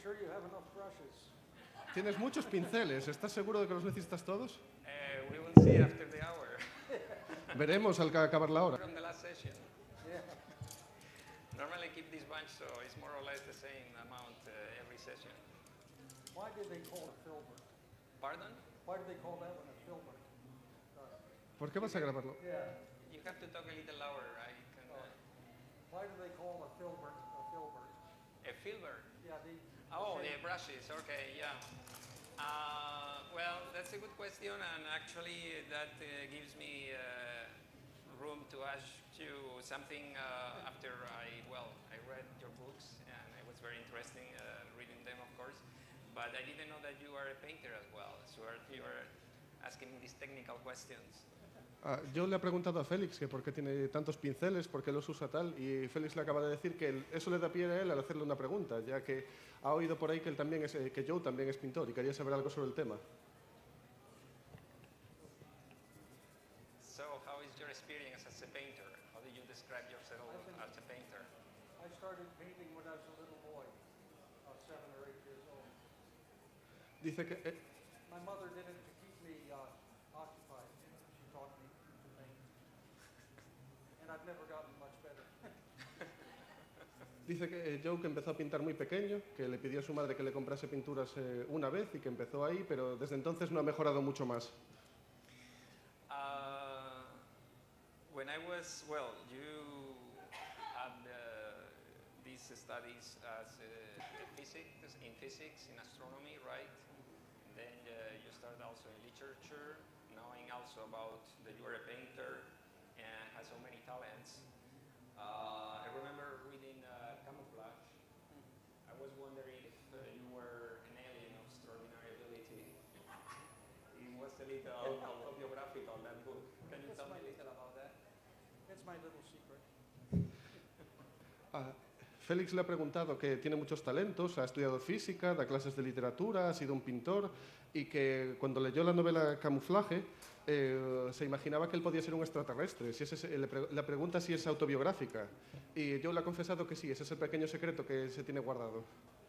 sure you have enough brushes? Tienes muchos pinceles, ¿estás seguro de que los necesitas todos? We will see after the hour. Veremos al acabar la hora. From the last session. Yeah. Normally keep this bunch, so it's more or less the same amount every session. Why did they call it filbert? Pardon? Why did they call that one a filbert? ¿Por qué vas a grabarlo? Yeah. You have to talk a little louder. I can. Why do they call a filbert a filbert? A filbert. Yeah, Oh, the brushes. Okay, yeah. Well, that's a good question, and actually that gives me room to ask you something after I read your books, and it was very interesting reading them, of course. But I didn't know that you are a painter as well, so you are asking me these technical questions. Yo le he preguntado a Félix que por qué tiene tantos pinceles, por qué los usa tal, y Félix le acaba de decir que eso le da pie a él al hacerle una pregunta, ya que ha oído por ahí que que Joe también es pintor y quería saber algo sobre el tema. So, how is your experience as a painter? How do you describe yourself as a painter? I started painting when I was a little boy, 7 or 8 years old. Dice que My mother did it to keep me occupied. She taught me to paint. And I've never gotten much better. Dice que Joe que empezó a pintar muy pequeño, que le pidió a su madre que le comprase pinturas una vez y que empezó ahí, pero desde entonces no ha mejorado mucho más. When I was, you had these studies as in physics, in astronomy, right? Then you started also in literature, knowing also about that you were a painter and had so many talents. I remember reading Camouflage. I was wondering if you were an alien of extraordinary ability. It was a little autobiographical, that book. Can you tell me a little about that? It's my little secret. Félix le ha preguntado que tiene muchos talentos, ha estudiado física, da clases de literatura, ha sido un pintor y que cuando leyó la novela Camuflaje se imaginaba que él podía ser un extraterrestre. Le pregunta si es autobiográfica y yo le he confesado que sí, ese es el pequeño secreto que se tiene guardado.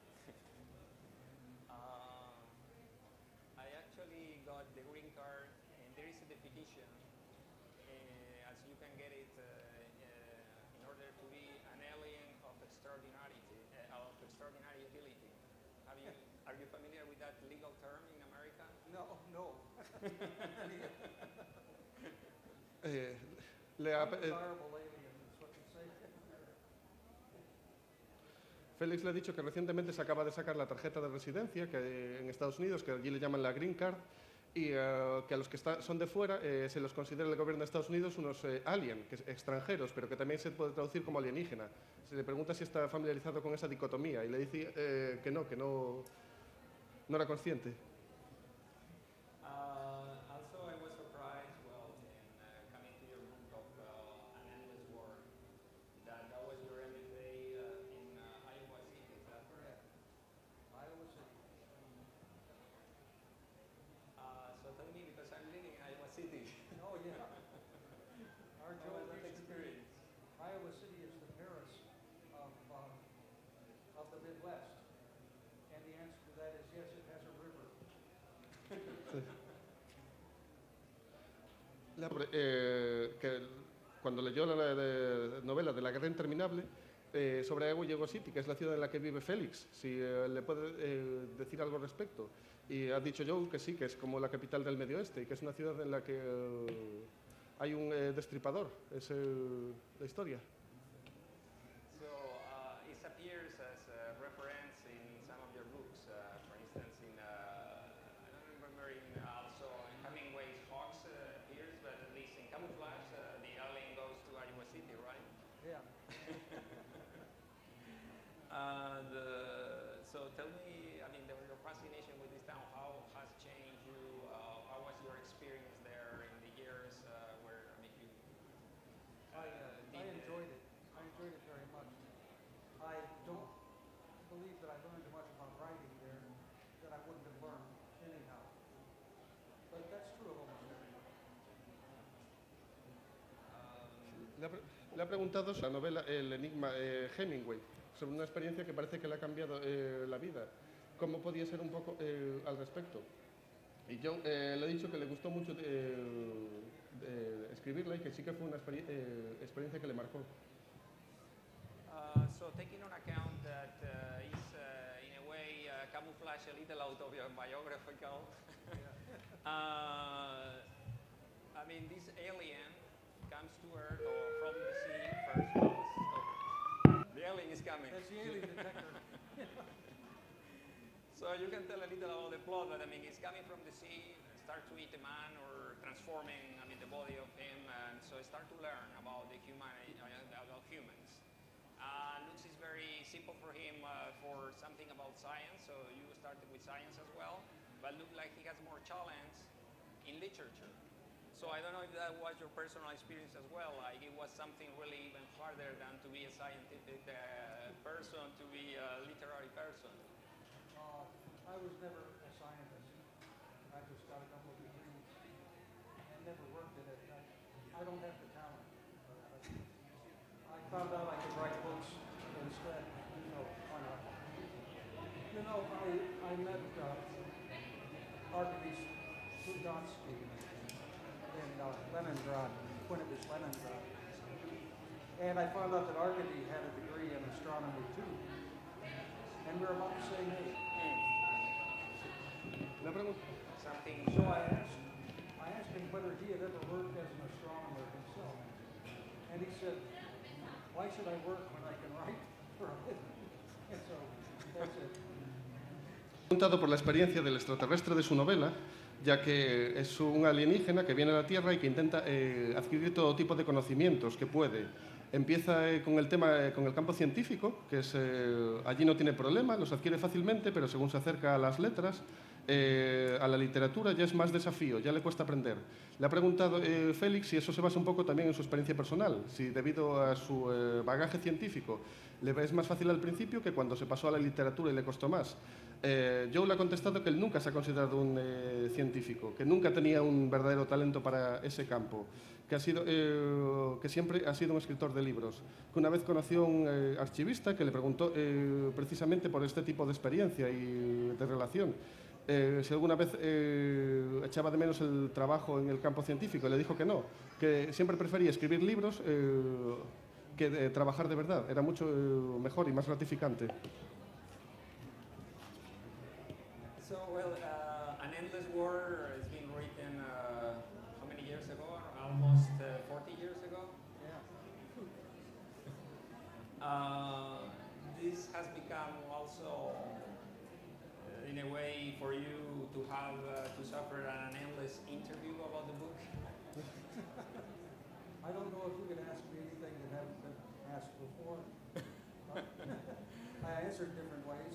I actually got the green card, and there is a definition, as you can get it in order to be an alien of extraordinary ability. Are you familiar with that legal term in America? No. Desirable alien is what you say. Félix le ha dicho que recientemente se acaba de sacar la tarjeta de residencia que en Estados Unidos, que allí le llaman la Green Card, y que a los que son de fuera se los considera el gobierno de Estados Unidos unos alien, extranjeros, pero que también se puede traducir como alienígena. Se le pregunta si está familiarizado con esa dicotomía y le dice que no era consciente. Also, I was surprised, in coming to your book of An Endless War, that was your MFA in Iowa City, is that correct? Iowa City. So tell me, because I'm living in Iowa City. Oh, yeah. Our How was that Joe experience? Iowa City is the Paris of the Midwest. And the answer to that is yes, it has a river. Que cuando leyó la novela de La Guerra Interminable sobre Iowa City, que es la ciudad en la que vive Félix, si le puede decir algo al respecto. Y ha dicho Joe que sí, que es como la capital del Medio Oeste y que es una ciudad en la que hay un destripador. Es la historia. So it appears as a reference in some of your books. For instance, I don't remember also in Hemingway's Hawks appears, but at least in Camouflage, the alien goes to Iowa City, right? Yeah. So tell me, your fascination with this town, how has changed you? How was your experience there in the years where you? I enjoyed it. I enjoyed it very much. I don't believe that I learned much about writing there that I wouldn't have learned anyhow. But that's true of almost everyone. Le ha preguntado la novela El Enigma Hemingway, sobre una experiencia que parece que le ha cambiado la vida. ¿Cómo podía ser un poco al respecto? Y yo le he dicho que le gustó mucho escribirla y que sí que fue una experiencia que le marcó. So taking on account that is in a way camouflage a little autobiographical. I mean, this alien comes to Earth or from the sea first. The alien is coming. That's the alien detector. So you can tell a little about the plot, but I mean, it's coming from the sea, start to eat a man or transforming, I mean, the body of him, and so I start to learn about the humanity, about humans. Looks is very simple for him for something about science, so you started with science as well, but look like he has more challenge in literature. So I don't know if that was your personal experience as well, like it was something really even harder than to be a scientific person, to be a literary person. I was never a scientist. I just got a couple of degrees and never worked at it. I don't have the talent. I found out I could write books instead. So why not? You know, I met Arkady Sudotsky in Leningrad, when it was Leningrad. And I found out that Arkady had a degree in astronomy too. And we're about the same age. Something. So I asked him whether he had ever worked as an astronomer himself. And he said, why should I work when I can write for a living? And so that's it. Preguntado por la experiencia del extraterrestre de su novela, ya que es un alienígena que viene a la Tierra y que intenta adquirir todo tipo de conocimientos que puede. Empieza con el tema, con el campo científico, que es, allí no tiene problema, los adquiere fácilmente, pero según se acerca a las letras, a la literatura ya es más desafío, ya le cuesta aprender. Le ha preguntado Félix si eso se basa un poco también en su experiencia personal, si debido a su bagaje científico le es más fácil al principio que cuando se pasó a la literatura y le costó más. Joe le ha contestado que él nunca se ha considerado un científico, que nunca tenía un verdadero talento para ese campo, que siempre ha sido un escritor de libros, que una vez conoció a un archivista que le preguntó precisamente por este tipo de experiencia y de relación, si alguna vez echaba de menos el trabajo en el campo científico. Le dijo que no, que siempre prefería escribir libros que trabajar de verdad, era mucho mejor y más gratificante. So, well, An Endless War has been written how many years ago? Almost 40 years ago? Yeah. This has become also, in a way, for you to have to suffer an endless interview about the book. I don't know if you can ask me anything that hasn't been asked before. I answered different ways.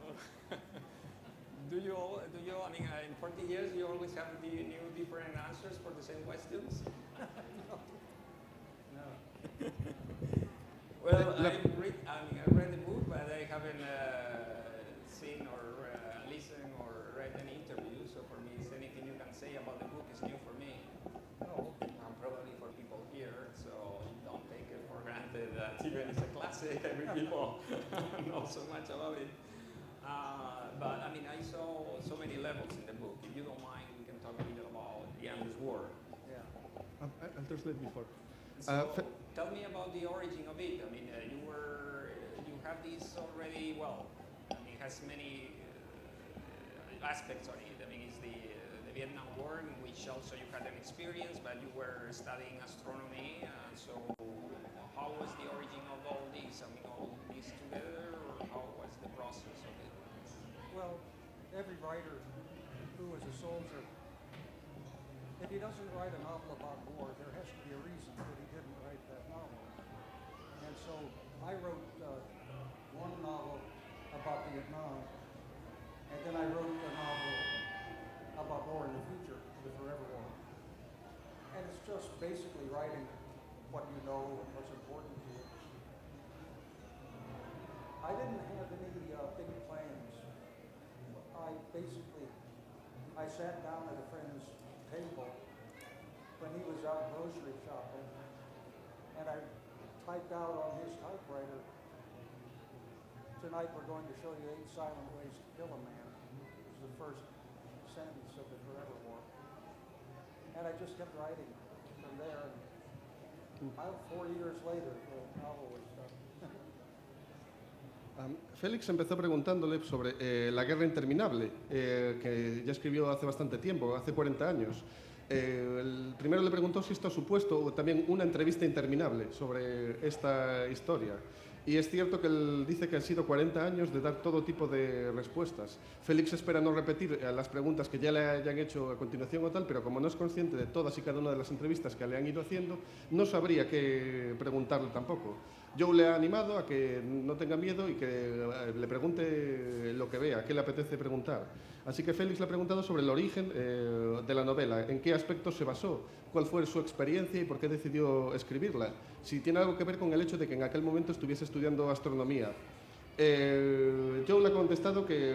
Do you, I mean, in 40 years, you always have the new, different answers for the same questions? No. Well, I read the book, but I haven't seen or listened or read any interview. So for me, anything you can say about the book is new for me. No. Probably for people here, so don't take it for granted that even it's a classic, every people know so much about it. But I mean, I saw so many levels in the book. If you don't mind, we can talk a little about the Endless War. Yeah. I'll translate before. So tell me about the origin of it. I mean, you have this already. Well, I mean, it has many aspects on it. I mean, it's the Vietnam War, in which also you had an experience, but you were studying astronomy. So how was the origin of all this? I mean, all this together, or how was the process of it? Well, every writer who is a soldier, if he doesn't write a novel about war, there has to be a reason that he didn't write that novel. And so I wrote one novel about Vietnam, and then I wrote a novel about war in the future, the Forever War. And it's just basically writing what you know and what's important to you. I didn't have any big plans. I sat down at a friend's table when he was out grocery shopping, and I typed out on his typewriter tonight we're going to show you 8 silent ways to kill a man. It was the first sentence of the Forever War. And I just kept writing from there. And 4 years later, the novel was done. Félix empezó preguntándole sobre La guerra interminable, que ya escribió hace bastante tiempo, hace 40 años. Primero le preguntó si esto ha supuesto también una entrevista interminable sobre esta historia. Y es cierto que él dice que han sido 40 años de dar todo tipo de respuestas. Félix espera no repetir las preguntas que ya le hayan hecho a continuación o tal, pero como no es consciente de todas y cada una de las entrevistas que le han ido haciendo, no sabría qué preguntarle tampoco. Joe le ha animado a que no tenga miedo y que le pregunte lo que vea, qué le apetece preguntar. Así que Félix le ha preguntado sobre el origen de la novela, en qué aspectos se basó, cuál fue su experiencia y por qué decidió escribirla, si tiene algo que ver con el hecho de que en aquel momento estuviese estudiando astronomía. Joe le ha contestado que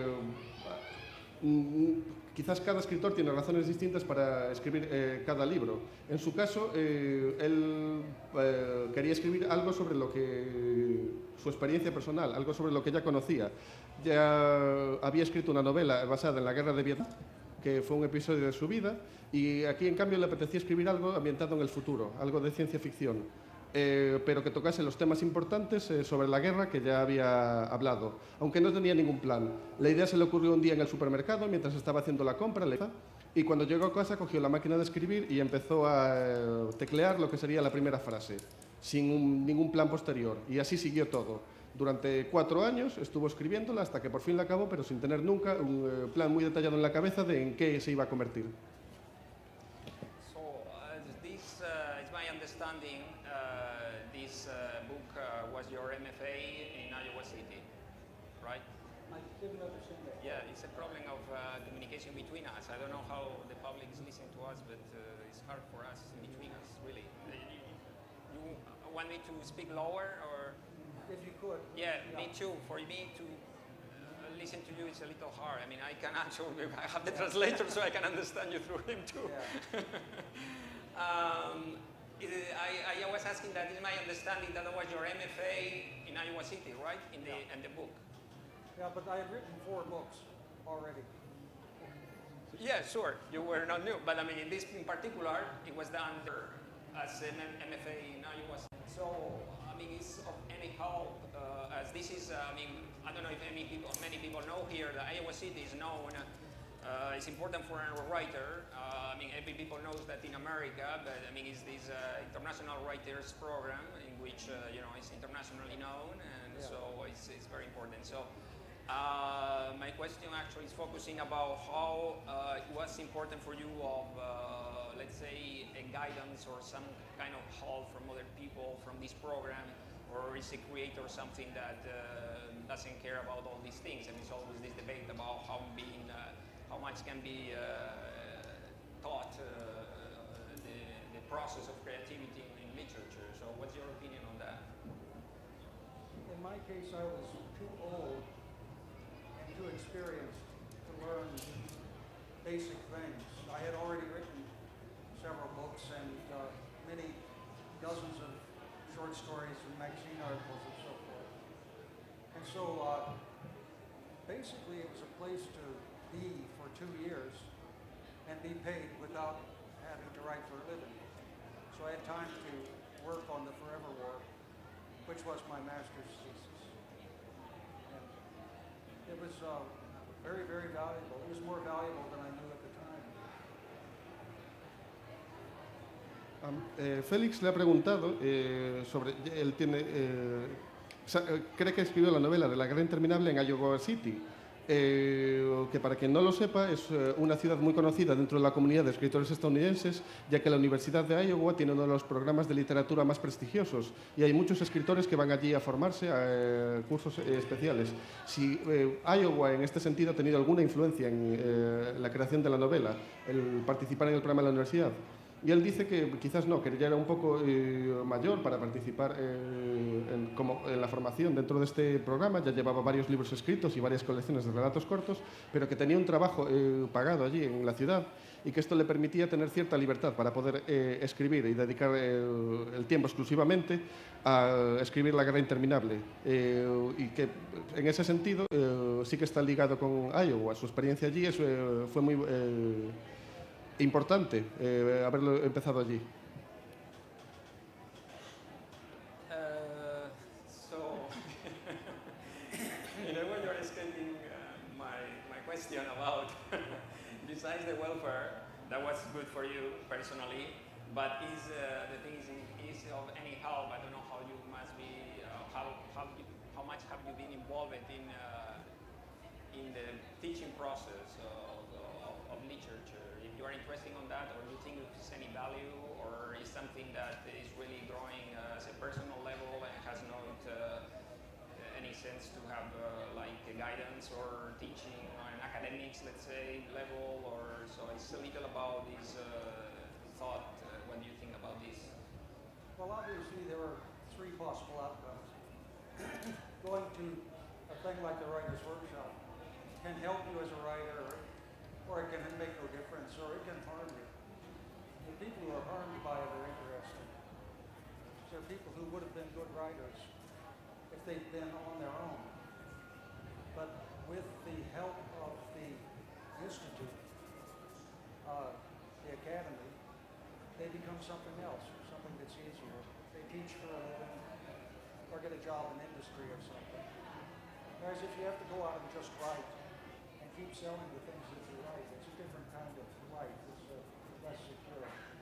quizás cada escritor tiene razones distintas para escribir cada libro. En su caso, él quería escribir algo sobre lo que su experiencia personal, algo sobre lo que ya conocía. Ya había escrito una novela basada en la guerra de Vietnam, que fue un episodio de su vida, y aquí en cambio le apetecía escribir algo ambientado en el futuro, algo de ciencia ficción, pero que tocase los temas importantes sobre la guerra que ya había hablado, aunque no tenía ningún plan. La idea se le ocurrió un día en el supermercado mientras estaba haciendo la compra, y cuando llegó a casa cogió la máquina de escribir y empezó a teclear lo que sería la primera frase, sin ningún plan posterior, y así siguió todo. Durante 4 años estuvo escribiéndola hasta que por fin la acabó, pero sin tener nunca un plan muy detallado en la cabeza de en qué se iba a convertir. So this is my understanding. This book was your MFA in Iowa City, right? I didn't understand that. Yeah, it's a problem of communication between us. I don't know how the public is listening to us, but it's hard for us between us, really. You want me to speak lower, or? If you could. Yeah, me too. For me to listen to you is a little hard. I mean, I can actually, I have the translator so I can understand you through him too. Yeah. I was asking that is my understanding that was your MFA in Iowa City, right? In the book. Yeah, but I had written 4 books already. Yeah, sure. You were not new, but I mean, in this in particular, it was done as an MFA in Iowa City. So, I mean, it's of any help as this is. I mean, I don't know if many people know here that Iowa City is known. It's important for a writer. I mean, every people knows that in America, but I mean, it's this international writers program in which it's internationally known, and so it's very important. So. My question actually is focusing about how it was important for you of, let's say, a guidance or some kind of help from other people from this program, or is a creator something that doesn't care about all these things, and it's always this debate about how much can be taught the process of creativity in literature. So what's your opinion on that? In my case, I was too old and too experienced to learn basic things. I had already written several books and many dozens of short stories and magazine articles and so forth. And so basically it was a place to be for 2 years and be paid without having to write for a living. So I had time to work on the Forever War, which was my master's thesis. And it was very, very valuable. It was more valuable than I knew at the time. Félix le ha preguntado sobre, él tiene, cree que escribió la novela de La guerra interminable en Iowa City, que para quien no lo sepa es una ciudad muy conocida dentro de la comunidad de escritores estadounidenses, ya que la Universidad de Iowa tiene uno de los programas de literatura más prestigiosos y hay muchos escritores que van allí a formarse a cursos especiales. Si Iowa en este sentido ha tenido alguna influencia en la creación de la novela, el participar en el programa de la universidad. Y él dice que quizás no, que ya era un poco mayor para participar como en la formación dentro de este programa, ya llevaba varios libros escritos y varias colecciones de relatos cortos, pero que tenía un trabajo pagado allí en la ciudad y que esto le permitía tener cierta libertad para poder escribir y dedicar el tiempo exclusivamente a escribir La guerra interminable. Y que en ese sentido sí que está ligado con Iowa. Su experiencia allí fue muy importante haberlo empezado allí. So, in a way, you're escaping my question about, besides the welfare, that was good for you personally, but the thing is of any help? I don't know how you must be, how much have you been involved in the teaching process of literature? If you are interested in that, or you think it's any value, or is something that is really growing as a personal level and has not any sense to have like guidance or teaching on academics, let's say, level, or so it's a little about this thought. What do you think about this? Well, obviously there are three possible outcomes. Going to a thing like the Writer's Workshop can help you as a writer, or it can make no difference, or it can harm you. The people who are harmed by it are interesting. They're people who would have been good writers if they'd been on their own. But with the help of the Institute, the Academy, they become something else, something that's easier. They teach for a living, or get a job in industry or something. Whereas if you have to go out and just write, and keep selling the things that you write, it's a different kind of life. It's less secure.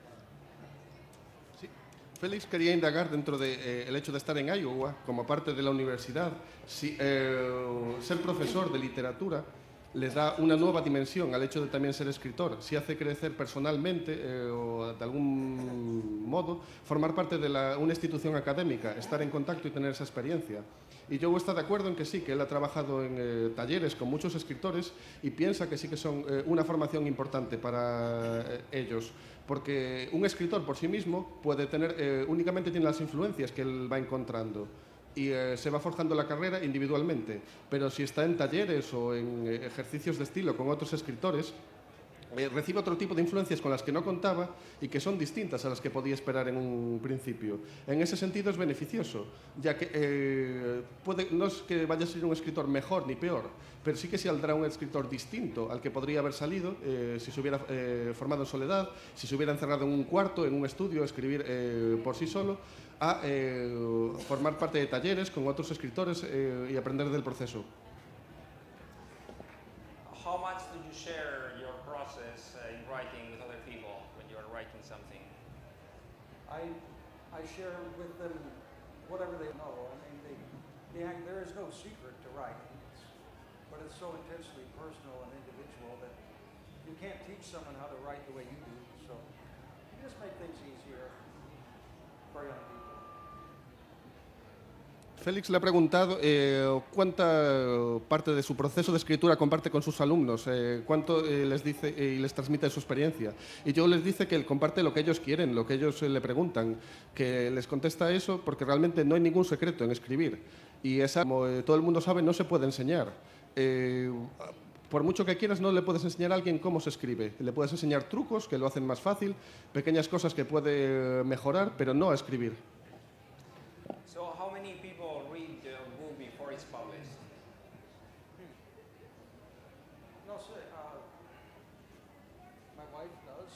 Sí. Félix quería indagar dentro del hecho de estar en Iowa como parte de la universidad, si ser profesor de literatura le da una nueva dimensión al hecho de también ser escritor, si hace crecer personalmente o de algún modo formar parte de una institución académica, estar en contacto y tener esa experiencia. Y Joe está de acuerdo en que sí, que él ha trabajado en talleres con muchos escritores y piensa que sí que son una formación importante para ellos, porque un escritor por sí mismo puede tener, únicamente tiene las influencias que él va encontrando y se va forjando la carrera individualmente, pero si está en talleres o en ejercicios de estilo con otros escritores, recibe otro tipo de influencias con las que no contaba y que son distintas a las que podía esperar en un principio. En ese sentido es beneficioso, ya que no es que vaya a ser un escritor mejor ni peor, pero sí que saldrá un escritor distinto al que podría haber salido si se hubiera formado en soledad, si se hubiera encerrado en un cuarto, en un estudio, a escribir por sí solo, a formar parte de talleres con otros escritores y aprender del proceso. How much do you share your process in writing with other people when you are writing something? I share with them whatever they know. I mean, there is no secret to writing, but it's so intensely personal and individual that you can't teach someone how to write the way you do. So you just make things easier for young people. Félix le ha preguntado cuánta parte de su proceso de escritura comparte con sus alumnos, cuánto les dice y les transmite su experiencia. Y yo les dice que él comparte lo que ellos quieren, lo que ellos le preguntan, que les contesta eso porque realmente no hay ningún secreto en escribir. Y esa, como todo el mundo sabe, no se puede enseñar. Por mucho que quieras, no le puedes enseñar a alguien cómo se escribe. Le puedes enseñar trucos que lo hacen más fácil, pequeñas cosas que puede mejorar, pero no a escribir. So how many people read the book before it's published? No sé, my wife does.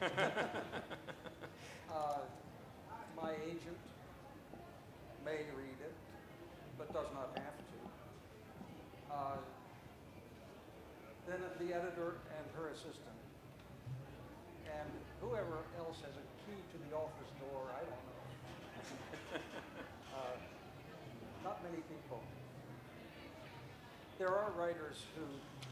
My agent may read it, but does not have to. Then the editor and her assistant. And whoever else has a key to the office door, I don't know. Not many people. There are writers who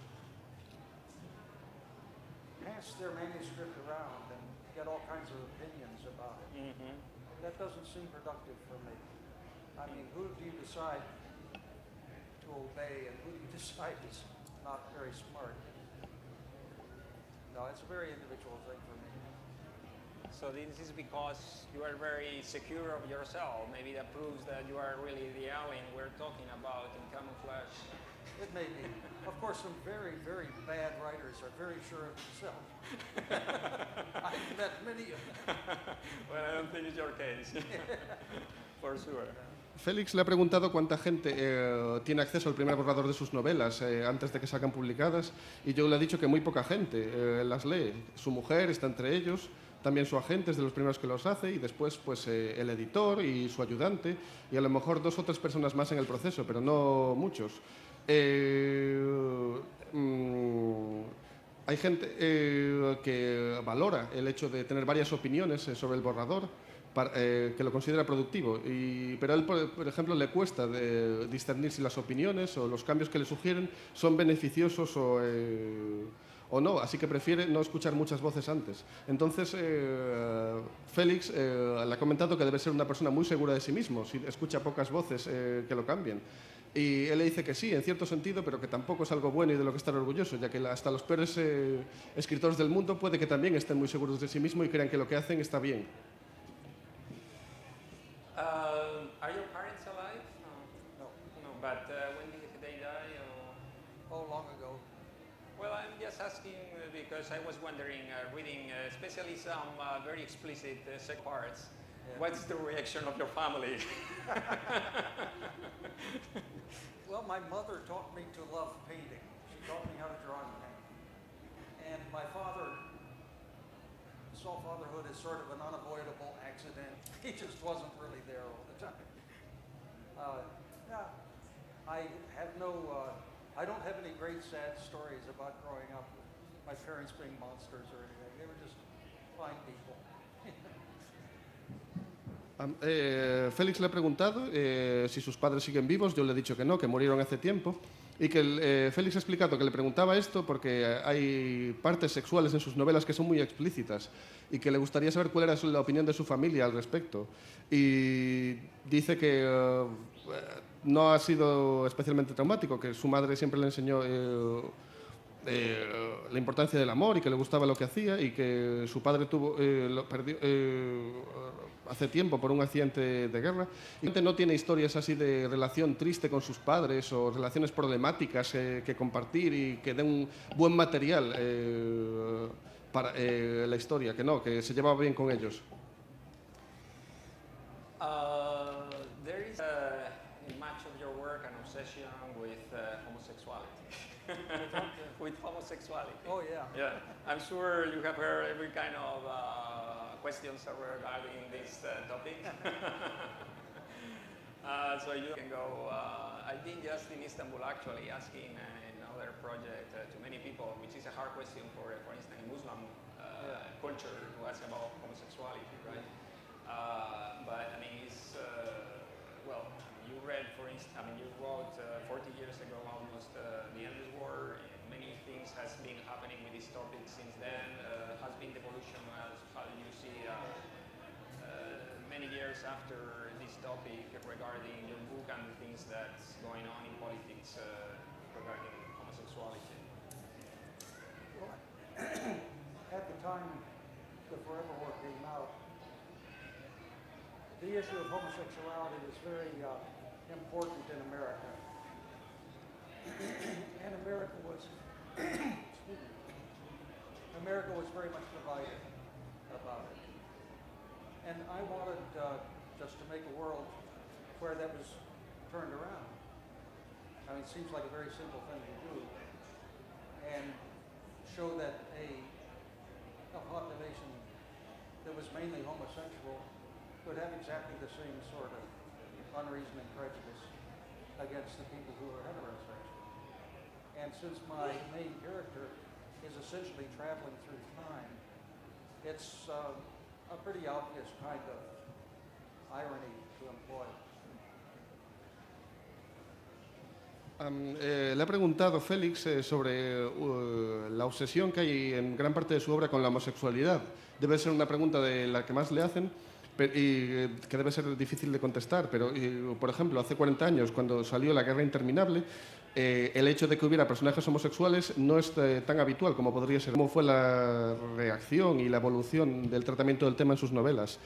pass their manuscript around and get all kinds of opinions about it. Mm-hmm. That doesn't seem productive for me. I mean, who do you decide to obey and who do you decide is not very smart? No, it's a very individual thing for me. So this is because you are very secure of yourself. Maybe that proves that you are really the alien we're talking about in camouflage. It may be. Of course, some very, very bad writers are very sure of themselves. I've met many of them. Well, I don't think it's your case. For sure. Félix le ha preguntado cuánta gente tiene acceso al primer borrador de sus novelas antes de que salgan publicadas, y yo le he dicho que muy poca gente las lee. Su mujer está entre ellos, también su agente es de los primeros que los hace, y después pues el editor y su ayudante, y a lo mejor 2 o 3 personas más en el proceso, pero no muchos. Hay gente que valora el hecho de tener varias opiniones sobre el borrador, que lo considera productivo, pero a él, por ejemplo, le cuesta discernir si las opiniones o los cambios que le sugieren son beneficiosos o no, así que prefiere no escuchar muchas voces antes. Entonces, Félix le ha comentado que debe ser una persona muy segura de sí mismo, si escucha pocas voces que lo cambien. Y él le dice que sí, en cierto sentido, pero que tampoco es algo bueno y de lo que estar orgulloso, ya que hasta los peores escritores del mundo puede que también estén muy seguros de sí mismos y crean que lo que hacen está bien. Are your parents alive? No. No, but when did they die? Oh, long ago. Well, I'm just asking because I was wondering, reading especially some very explicit sex parts, what's the reaction of your family? Well, my mother taught me to love painting. She taught me how to draw and paint. And my father saw fatherhood as sort of an unavoidable accident. He just wasn't really there all the time. Yeah, I don't have any great sad stories about growing up with my parents being monsters or anything. They were just fine people. Félix le ha preguntado si sus padres siguen vivos. Yo le he dicho que no, que murieron hace tiempo. Y que Félix ha explicado que le preguntaba esto porque hay partes sexuales en sus novelas que son muy explícitas y que le gustaría saber cuál era la opinión de su familia al respecto. Y dice que no ha sido especialmente traumático, que su madre siempre le enseñó la importancia del amor y que le gustaba lo que hacía, y que su padre lo perdió hace tiempo por un accidente de guerra. Y no tiene historias así de relación triste con sus padres o relaciones problemáticas que compartir y que den un buen material para la historia, que se llevaba bien con ellos. There is in much of your work an obsession with homosexuality. With homosexuality. Oh, yeah. Yeah, I'm sure you have heard every kind of questions regarding this topic. So you can go. I've been just in Istanbul actually asking another project to many people, which is a hard question for instance, Muslim culture to ask about homosexuality, right? But I mean, it's well, you read, for instance, I mean, you wrote 40 years ago almost the endless war. Many things has been happening with this topic since then. Has been the evolution as how you see many years after this topic regarding your book and the things that's going on in politics regarding homosexuality. Well, at the time the Forever War came out, the issue of homosexuality was very important in America. And America was very much divided about it. And I wanted just to make a world where that was turned around. I mean, it seems like a very simple thing to do. And show that a population that was mainly homosexual could have exactly the same sort of unreasoning prejudice against the people who are heterosexual. And since my main character is essentially traveling through time, it's a pretty obvious kind of irony to employ. Le ha preguntado Félix sobre la obsesión que hay en gran parte de su obra con la homosexualidad. Debe ser una pregunta de la que más le hacen y que debe ser difícil de contestar, pero por ejemplo, hace 40 años, cuando salió La Guerra Interminable, el hecho de que hubiera personajes homosexuales no es tan habitual como podría ser. ¿Cómo fue la reacción y la evolución del tratamiento del tema en sus novelas?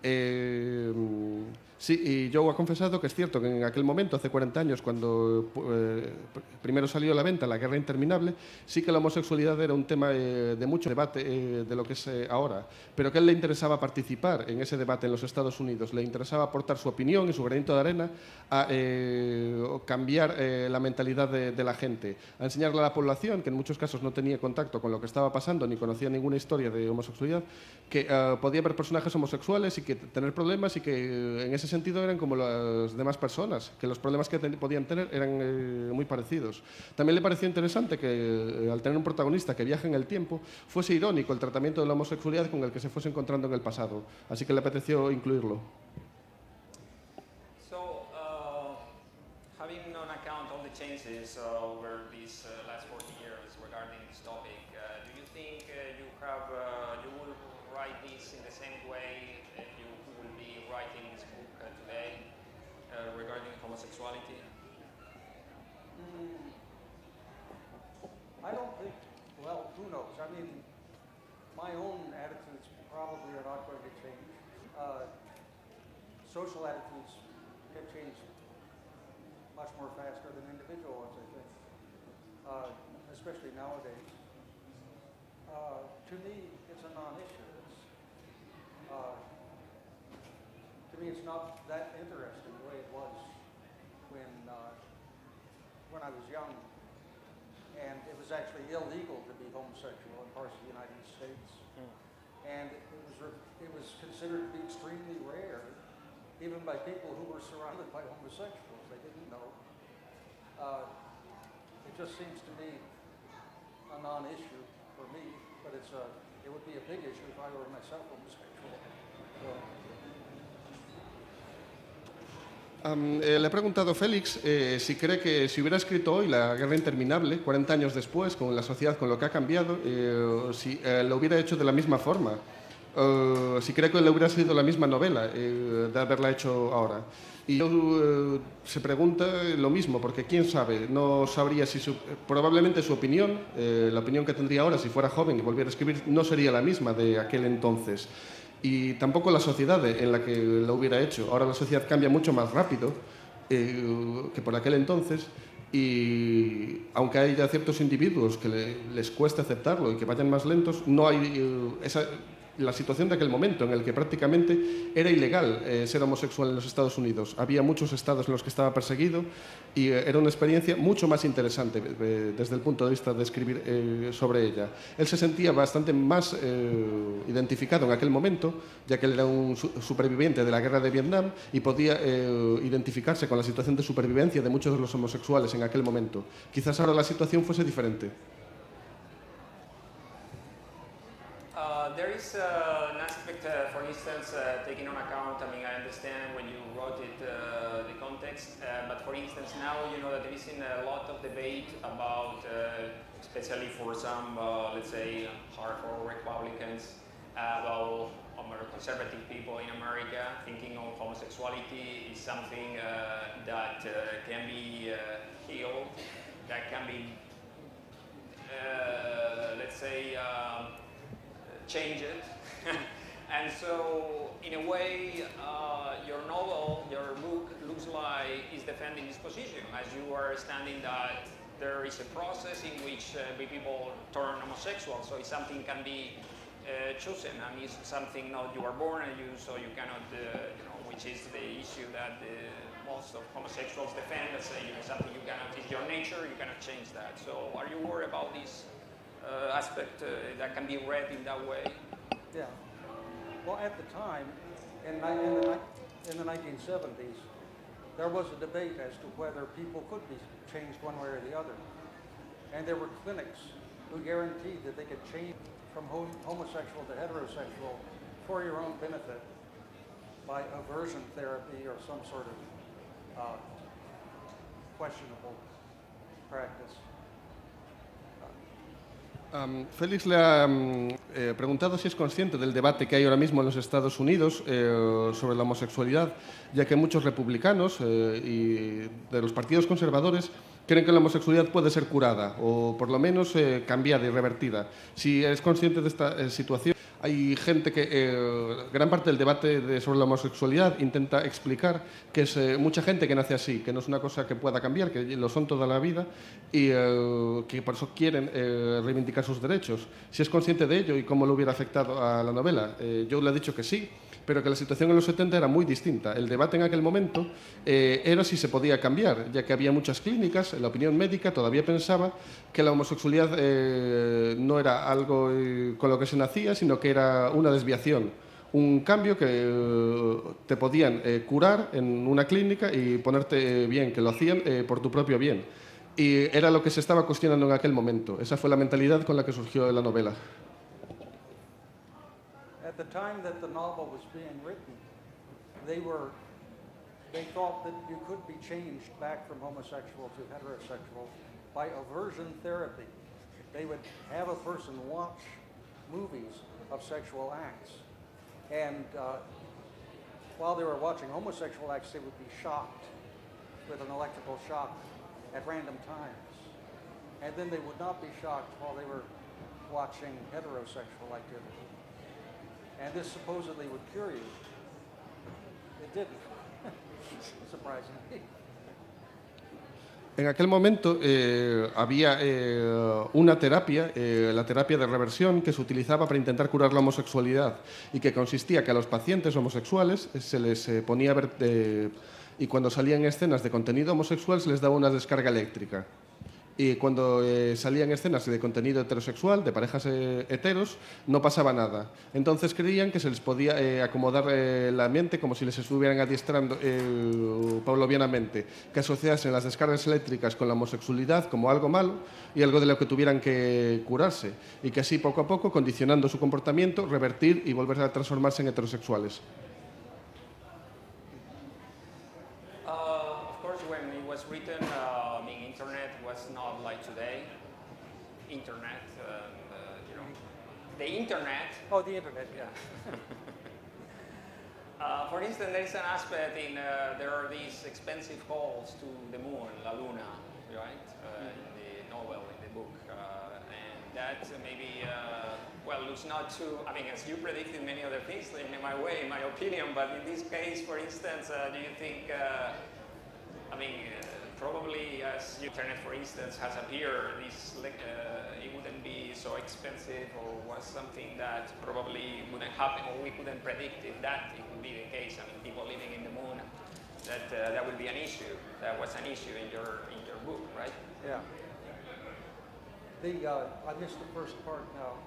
Sí, y Joe ha confesado que es cierto que en aquel momento, hace 40 años, cuando primero salió a la venta La Guerra Interminable, sí que la homosexualidad era un tema de mucho debate de lo que es ahora, pero que a él le interesaba participar en ese debate en los Estados Unidos, le interesaba aportar su opinión y su granito de arena a cambiar la mentalidad de la gente, a enseñarle a la población, que en muchos casos no tenía contacto con lo que estaba pasando ni conocía ninguna historia de homosexualidad, que podía haber personajes homosexuales y que tener problemas y que en ese sentido eran como las demás personas, que los problemas que podían tener eran muy parecidos. También le pareció interesante que al tener un protagonista que viaja en el tiempo, fuese irónico el tratamiento de la homosexualidad con el que se fuese encontrando en el pasado. Así que le apeteció incluirlo. So, having on account all the changes over these last 40 years regarding this topic, do you think you will write this in the same way that you will be writing this book today regarding homosexuality? I don't think, well, who knows? I mean, my own attitudes probably are not going to change. Social attitudes get changed much more faster than individual ones, I think, especially nowadays. To me, it's a non-issue. To me, it's not that interesting the way it was when I was young, and it was actually illegal to be homosexual in parts of the United States, and it was considered to be extremely rare, even by people who were surrounded by homosexuals. They didn't know. It just seems to me a non-issue for me, but it would be a big issue if I were myself homosexual. So. Le he preguntado a Félix si cree que si hubiera escrito hoy La Guerra Interminable, 40 años después, con la sociedad, con lo que ha cambiado, si lo hubiera hecho de la misma forma, si cree que le hubiera sido la misma novela de haberla hecho ahora. Y yo se pregunta lo mismo, porque quién sabe, no sabría si probablemente su opinión, la opinión que tendría ahora si fuera joven y volviera a escribir, no sería la misma de aquel entonces. Y tampoco la sociedad en la que lo hubiera hecho. Ahora la sociedad cambia mucho más rápido que por aquel entonces, y aunque haya ciertos individuos que les cueste aceptarlo y que vayan más lentos, no hay la situación de aquel momento en el que prácticamente era ilegal ser homosexual en los Estados Unidos. Había muchos estados en los que estaba perseguido y era una experiencia mucho más interesante desde el punto de vista de escribir sobre ella. Él se sentía bastante más identificado en aquel momento, ya que él era un superviviente de la guerra de Vietnam y podía identificarse con la situación de supervivencia de muchos de los homosexuales en aquel momento. Quizás ahora la situación fuese diferente. There is an aspect, for instance, taking on account, I mean, I understand when you wrote it, the context, but for instance, now you know that there is a lot of debate about, especially for some, let's say, hardcore Republicans, about conservative people in America, thinking of homosexuality is something that can be healed, that can be, let's say, change it. And so, in a way, your novel, your book, looks like is defending this position, as you are standing that there is a process in which people turn homosexual, so it's something can be chosen, and it's something not you are born and so you cannot, which is the issue that most of homosexuals defend, that say something you cannot, it's your nature, you cannot change that. So, are you worried about this aspect that can be read in that way? Yeah. Well, at the time, in the 1970s, there was a debate as to whether people could be changed one way or the other. And there were clinics who guaranteed that they could change from homosexual to heterosexual for your own benefit by aversion therapy or some sort of questionable practice. Félix le ha preguntado si es consciente del debate que hay ahora mismo en los Estados Unidos sobre la homosexualidad, ya que muchos republicanos y de los partidos conservadores creen que la homosexualidad puede ser curada o por lo menos cambiada y revertida. Si eres consciente de esta situación, hay gente que, gran parte del debate sobre la homosexualidad intenta explicar que es mucha gente que nace así, que no es una cosa que pueda cambiar, que lo son toda la vida y que por eso quieren reivindicar sus derechos. Si es consciente de ello y cómo lo hubiera afectado a la novela, yo le he dicho que sí, pero que la situación en los 70 era muy distinta. El debate en aquel momento era si se podía cambiar, ya que había muchas clínicas, la opinión médica todavía pensaba que la homosexualidad no era algo con lo que se nacía, sino que era una desviación, un cambio que te podían curar en una clínica y ponerte bien, que lo hacían por tu propio bien. Y era lo que se estaba cuestionando en aquel momento. Esa fue la mentalidad con la que surgió la novela. At the time that the novel was being written, they thought that you could be changed back from homosexual to heterosexual by aversion therapy. They would have a person watch movies of sexual acts, and while they were watching homosexual acts, they would be shocked with an electrical shock at random times. And then they would not be shocked while they were watching heterosexual activity. And this supposedly would cure you. It didn't, surprisingly. En aquel momento había una terapia, la terapia de reversión, que se utilizaba para intentar curar la homosexualidad y que consistía que a los pacientes homosexuales se les ponía a ver, y cuando salían escenas de contenido homosexual se les daba una descarga eléctrica. Y cuando salían escenas de contenido heterosexual, de parejas heteros, no pasaba nada. Entonces creían que se les podía acomodar la mente como si les estuvieran adiestrando paulatinamente, que asociasen las descargas eléctricas con la homosexualidad como algo malo y algo de lo que tuvieran que curarse, y que así poco a poco, condicionando su comportamiento, revertir y volver a transformarse en heterosexuales. Of course, when it was written, internet was not like today. Internet, the internet. Oh, the internet, yeah. For instance, there is an aspect there are these expensive calls to the moon, La Luna, right? In the novel, in the book. And that maybe, looks not too, as you predicted many other things in my way, in my opinion, but in this case, for instance, do you think, probably as internet, for instance, has appeared, it wouldn't be so expensive, or was something that probably wouldn't happen, or we couldn't predict if that it would be the case. People living in the moon, that would be an issue. That was an issue in your book, right? Yeah. I missed the first part now.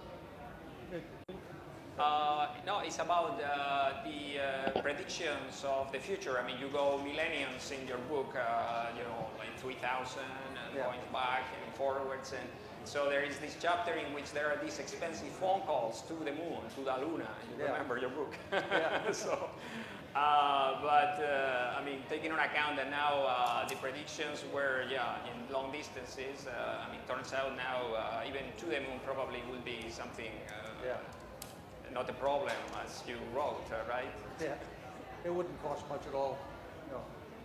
No, it's about the predictions of the future. You go millenniums in your book, like 3000 and going back and forwards. And so there is this chapter in which there are these expensive phone calls to the moon, to La Luna. You remember your book. Yeah. So, taking on account that now the predictions were, in long distances, turns out now even to the moon probably will be something not a problem, as you wrote, right? Yeah, it wouldn't cost much at all, no.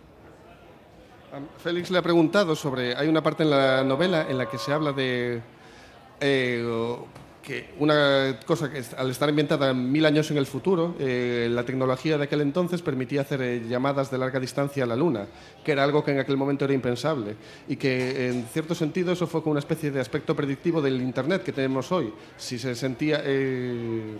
Félix le ha preguntado sobre, hay una parte en la novela en la que se habla de que una cosa que al estar inventada 1000 años en el futuro, la tecnología de aquel entonces permitía hacer llamadas de larga distancia a la Luna, que era algo que en aquel momento era impensable, y que en cierto sentido eso fue como una especie de aspecto predictivo del Internet que tenemos hoy. Si se sentía de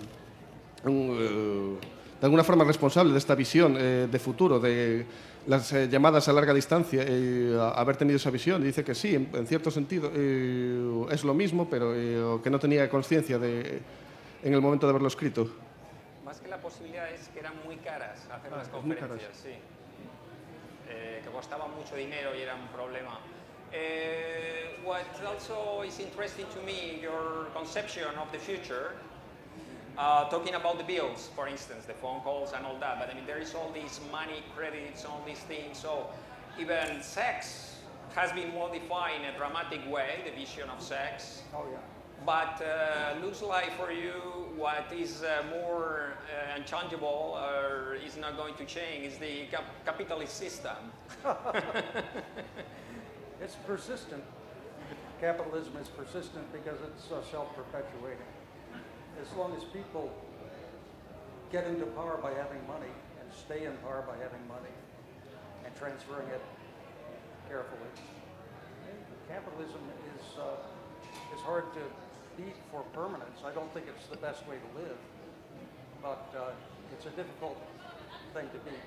alguna forma responsable de esta visión de futuro, de las llamadas a larga distancia, haber tenido esa visión, dice que sí, en cierto sentido es lo mismo, pero que no tenía conciencia en el momento de haberlo escrito. Más que la posibilidad es que eran muy caras hacer las conferencias, sí. Que costaban mucho dinero y era un problema. What also is interesting to me, your conception of the future, talking about the bills, for instance, the phone calls and all that, but there is all these money credits, all these things, so even sex has been modified in a dramatic way, the vision of sex. Oh, yeah. But looks like for you what is more unchangeable or is not going to change is the capitalist system. It's persistent. Capitalism is persistent because it's self-perpetuating. As long as people get into power by having money and stay in power by having money and transferring it carefully, capitalism is hard to beat for permanence. I don't think it's the best way to live, but it's a difficult thing to beat.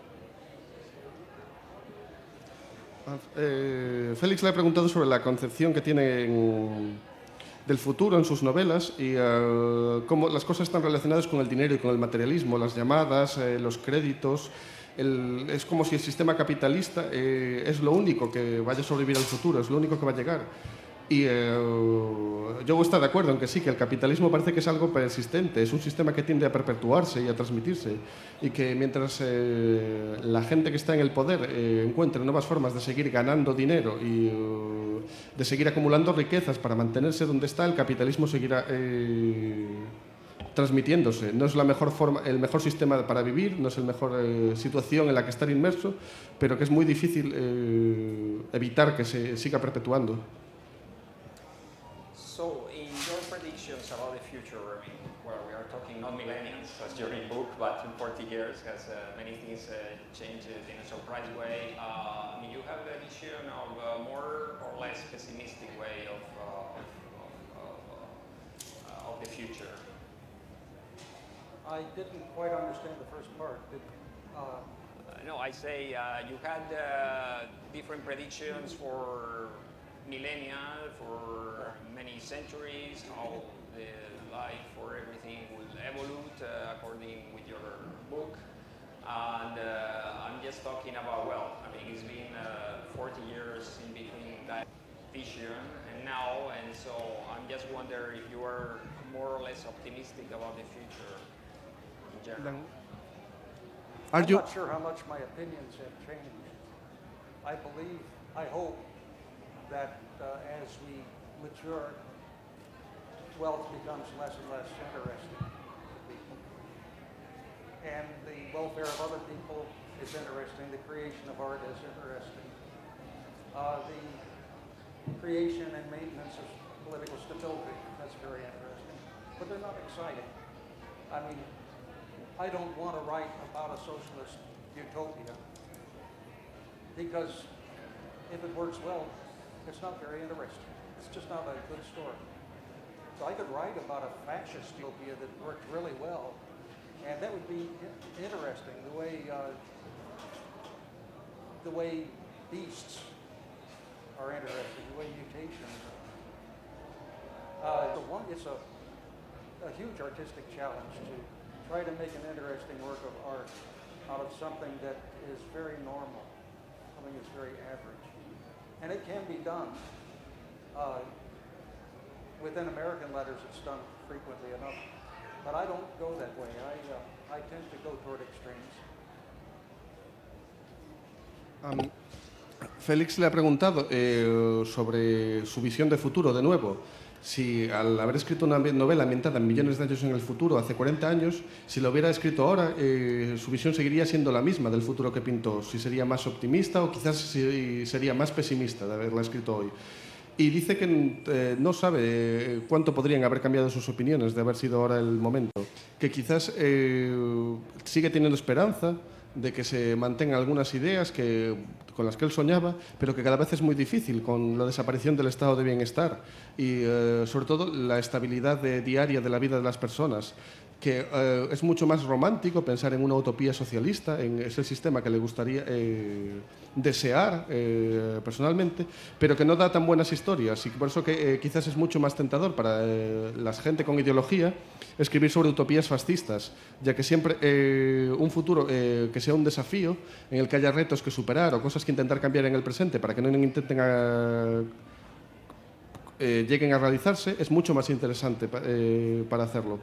Félix le ha preguntado sobre la concepción que tiene del futuro en sus novelas y cómo las cosas están relacionadas con el dinero y con el materialismo, las llamadas, los créditos. Es como si el sistema capitalista es lo único que vaya a sobrevivir al futuro, es lo único que va a llegar. Y yo estoy de acuerdo en que sí, que el capitalismo parece que es algo persistente, es un sistema que tiende a perpetuarse y a transmitirse, y que mientras la gente que está en el poder encuentre nuevas formas de seguir ganando dinero y de seguir acumulando riquezas para mantenerse donde está, el capitalismo seguirá transmitiéndose. No es la mejor forma, el mejor sistema para vivir, no es la mejor situación en la que estar inmerso, pero que es muy difícil evitar que se siga perpetuando. So, in your predictions about the future, I mean, well, we are talking not millennials, as your book, but in 40 years, has many things changed in a surprise way. I mean, you have a vision of a more or less pessimistic way of the future. I didn't quite understand the first part. No, I say you had different predictions for millennia, for many centuries, how the life for everything will evolve according with your book. And I'm just talking about, well, I mean, it's been 40 years in between that vision and now, and so I'm just wondering if you are more or less optimistic about the future in general. I'm not sure how much my opinions have changed. I hope that as we mature, wealth becomes less and less interesting to people. And the welfare of other people is interesting. The creation of art is interesting. The creation and maintenance of political stability, that's very interesting. But they're not exciting. I mean, I don't want to write about a socialist utopia because if it works well, it's not very interesting. It's just not a good story. So I could write about a fascist utopia that worked really well, and that would be interesting. The way beasts are interesting, the way mutations are. It's a huge artistic challenge to try to make an interesting work of art out of something that is very normal, something that's very average. And it can be done. Within American letters, it's done frequently enough. But I don't go that way. I tend to go toward extremes. Félix le ha preguntado sobre su visión de futuro, de nuevo. Si al haber escrito una novela ambientada en millones de años en el futuro, hace 40 años, si lo hubiera escrito ahora, su visión seguiría siendo la misma del futuro que pintó. Si sería más optimista o quizás si sería más pesimista de haberla escrito hoy. Y dice que no sabe cuánto podrían haber cambiado sus opiniones de haber sido ahora el momento. Que quizás sigue teniendo esperanza de que se mantengan algunas ideas con las que él soñaba, pero que cada vez es muy difícil con la desaparición del estado de bienestar y sobre todo la estabilidad diaria de la vida de las personas, que es mucho más romántico pensar en una utopía socialista, en ese sistema que le gustaría desear personalmente, pero que no da tan buenas historias, y por eso que quizás es mucho más tentador para la gente con ideología escribir sobre utopías fascistas, ya que siempre un futuro que sea un desafío, en el que haya retos que superar o cosas que intentar cambiar en el presente para que no intenten lleguen a realizarse, es mucho más interesante para hacerlo.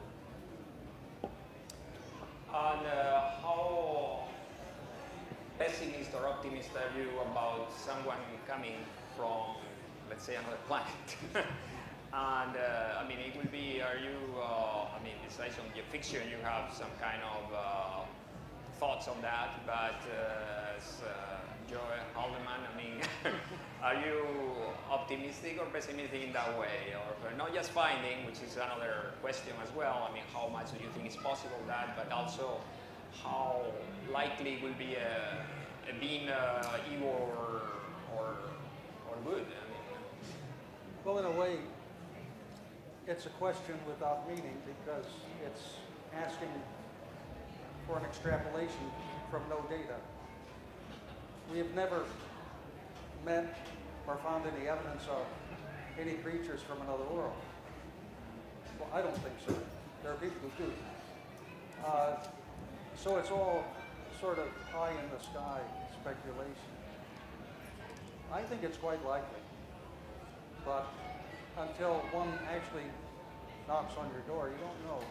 And how pessimist or optimist are you about someone coming from, let's say, another planet? And I mean, it will be, are you, I mean, besides on your fiction, you have some kind of thoughts on that, but Joe Haldeman. I mean, are you optimistic or pessimistic in that way? Or not just finding, which is another question as well. I mean, how much do you think is possible that, but also how likely will be being evil or good? I mean, Well, in a way, it's a question without meaning because it's asking for an extrapolation from no data. We have never met or found any evidence of any creatures from another world. Well, I don't think so. There are people who do. So it's all sort of pie in the sky speculation. I think it's quite likely. But until one actually knocks on your door, you don't know.